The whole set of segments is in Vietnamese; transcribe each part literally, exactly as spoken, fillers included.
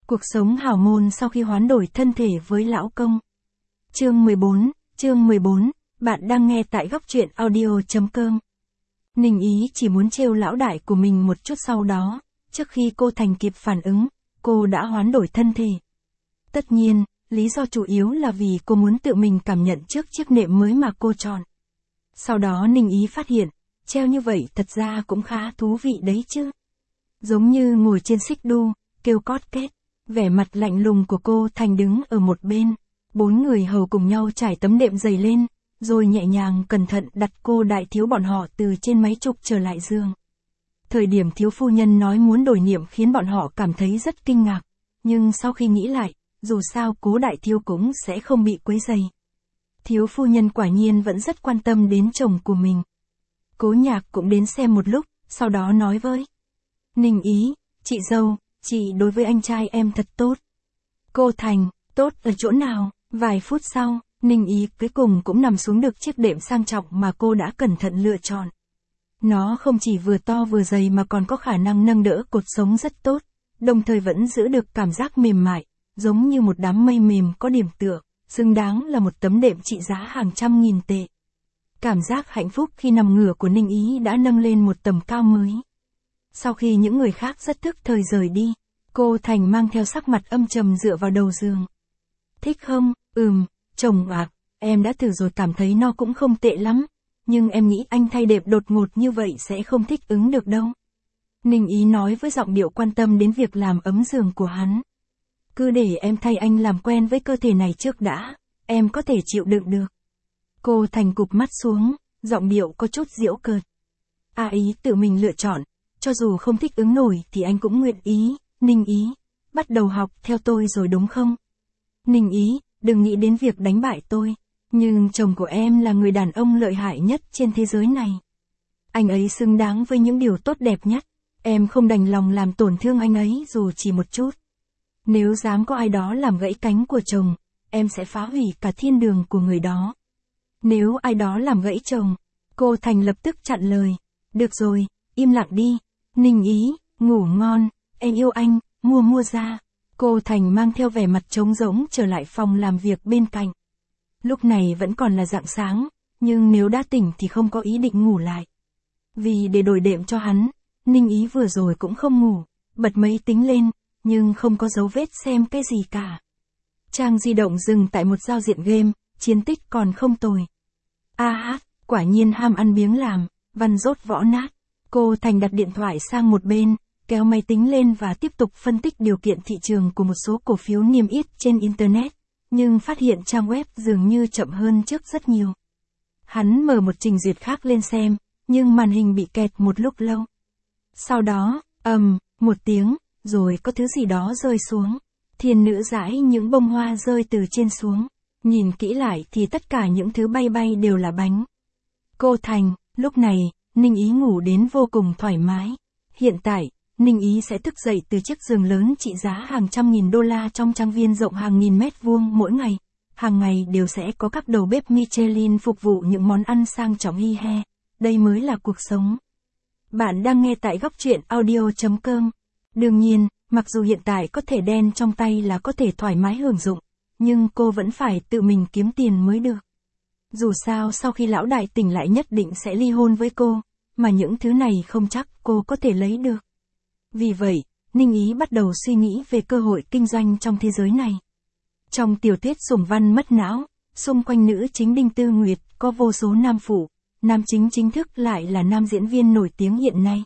Cuộc sống hào môn sau khi hoán đổi thân thể với lão công. Chương mười bốn, chương mười bốn, bạn đang nghe tại góc truyện audio.com. Ninh Ý chỉ muốn trêu lão đại của mình một chút, sau đó, trước khi cô Thành kịp phản ứng, cô đã hoán đổi thân thể. Tất nhiên, lý do chủ yếu là vì cô muốn tự mình cảm nhận trước chiếc nệm mới mà cô chọn. Sau đó Ninh Ý phát hiện, treo như vậy thật ra cũng khá thú vị đấy chứ. Giống như ngồi trên xích đu, kêu cót két. Vẻ mặt lạnh lùng của cô Thành đứng ở một bên, bốn người hầu cùng nhau trải tấm đệm dày lên, rồi nhẹ nhàng cẩn thận đặt cô đại thiếu bọn họ từ trên máy trục trở lại giường. Thời điểm thiếu phu nhân nói muốn đổi niệm khiến bọn họ cảm thấy rất kinh ngạc, nhưng sau khi nghĩ lại, dù sao cố đại thiếu cũng sẽ không bị quấy rầy. Thiếu phu nhân quả nhiên vẫn rất quan tâm đến chồng của mình. Cố Nhạc cũng đến xem một lúc, sau đó nói với Ninh Ý, chị dâu, chị đối với anh trai em thật tốt. Cô Thành, tốt ở chỗ nào? Vài phút sau, Ninh Ý cuối cùng cũng nằm xuống được chiếc đệm sang trọng mà cô đã cẩn thận lựa chọn. Nó không chỉ vừa to vừa dày mà còn có khả năng nâng đỡ cột sống rất tốt, đồng thời vẫn giữ được cảm giác mềm mại, giống như một đám mây mềm có điểm tựa, xứng đáng là một tấm đệm trị giá hàng trăm nghìn tệ. Cảm giác hạnh phúc khi nằm ngửa của Ninh Ý đã nâng lên một tầm cao mới. Sau khi những người khác rất thức thời rời đi, cô Thành mang theo sắc mặt âm trầm dựa vào đầu giường. Thích không? Ừm, chồng ạ, em đã thử rồi cảm thấy nó cũng không tệ lắm, nhưng em nghĩ anh thay đệm đột ngột như vậy sẽ không thích ứng được đâu. Ninh Ý nói với giọng điệu quan tâm đến việc làm ấm giường của hắn. Cứ để em thay anh làm quen với cơ thể này trước đã, em có thể chịu đựng được. Cô Thành cụp mắt xuống, giọng điệu có chút giễu cợt. À, ý tự mình lựa chọn, cho dù không thích ứng nổi thì anh cũng nguyện ý. Ninh Ý, bắt đầu học theo tôi rồi đúng không? Ninh Ý, đừng nghĩ đến việc đánh bại tôi, nhưng chồng của em là người đàn ông lợi hại nhất trên thế giới này. Anh ấy xứng đáng với những điều tốt đẹp nhất, em không đành lòng làm tổn thương anh ấy dù chỉ một chút. Nếu dám có ai đó làm gãy cánh của chồng, em sẽ phá hủy cả thiên đường của người đó. Nếu ai đó làm gãy chồng, cô Thành lập tức chặn lời. Được rồi, im lặng đi. Ninh Ý, ngủ ngon, em yêu anh, mua mua ra. Cô Thành mang theo vẻ mặt trống rỗng trở lại phòng làm việc bên cạnh. Lúc này vẫn còn là rạng sáng, nhưng nếu đã tỉnh thì không có ý định ngủ lại. Vì để đổi đệm cho hắn, Ninh Ý vừa rồi cũng không ngủ, bật máy tính lên, nhưng không có dấu vết xem cái gì cả. Trang di động dừng tại một giao diện game, chiến tích còn không tồi. A hát, quả nhiên ham ăn biếng làm, văn rốt võ nát. Cô Thành đặt điện thoại sang một bên, kéo máy tính lên và tiếp tục phân tích điều kiện thị trường của một số cổ phiếu niêm yết trên Internet, nhưng phát hiện trang web dường như chậm hơn trước rất nhiều. Hắn mở một trình duyệt khác lên xem, nhưng màn hình bị kẹt một lúc lâu. Sau đó, ầm, um, một tiếng, rồi có thứ gì đó rơi xuống. Thiên nữ dãi những bông hoa rơi từ trên xuống. Nhìn kỹ lại thì tất cả những thứ bay bay đều là bánh. Cô Thành, lúc này, Ninh Ý ngủ đến vô cùng thoải mái. Hiện tại, Ninh Ý sẽ thức dậy từ chiếc giường lớn trị giá hàng trăm nghìn đô la trong trang viên rộng hàng nghìn mét vuông mỗi ngày. Hàng ngày đều sẽ có các đầu bếp Michelin phục vụ những món ăn sang trọng hi he. Đây mới là cuộc sống. Bạn đang nghe tại góc truyện audio.com. Đương nhiên, mặc dù hiện tại có thể đen trong tay là có thể thoải mái hưởng dụng, nhưng cô vẫn phải tự mình kiếm tiền mới được. Dù sao sau khi lão đại tỉnh lại nhất định sẽ ly hôn với cô, mà những thứ này không chắc cô có thể lấy được. Vì vậy, Ninh Ý bắt đầu suy nghĩ về cơ hội kinh doanh trong thế giới này. Trong tiểu thuyết Sủng Văn Mất Não, xung quanh nữ chính Đinh Tư Nguyệt có vô số nam phụ, nam chính chính thức lại là nam diễn viên nổi tiếng hiện nay.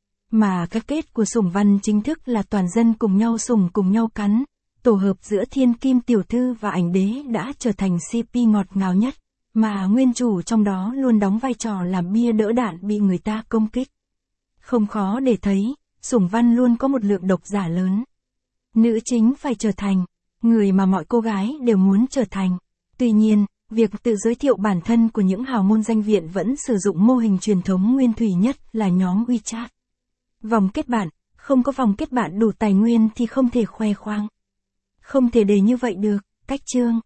Mà cái kết của Sủng Văn chính thức là toàn dân cùng nhau sủng cùng nhau cắn. Tổ hợp giữa Thiên Kim tiểu thư và ảnh đế đã trở thành xê pê ngọt ngào nhất, mà nguyên chủ trong đó luôn đóng vai trò làm bia đỡ đạn bị người ta công kích. Không khó để thấy, Sủng Văn luôn có một lượng độc giả lớn. Nữ chính phải trở thành người mà mọi cô gái đều muốn trở thành. Tuy nhiên, việc tự giới thiệu bản thân của những hào môn danh viện vẫn sử dụng mô hình truyền thống nguyên thủy nhất là nhóm WeChat. Vòng kết bạn, không có vòng kết bạn đủ tài nguyên thì không thể khoe khoang. Không thể để như vậy được, cách chương.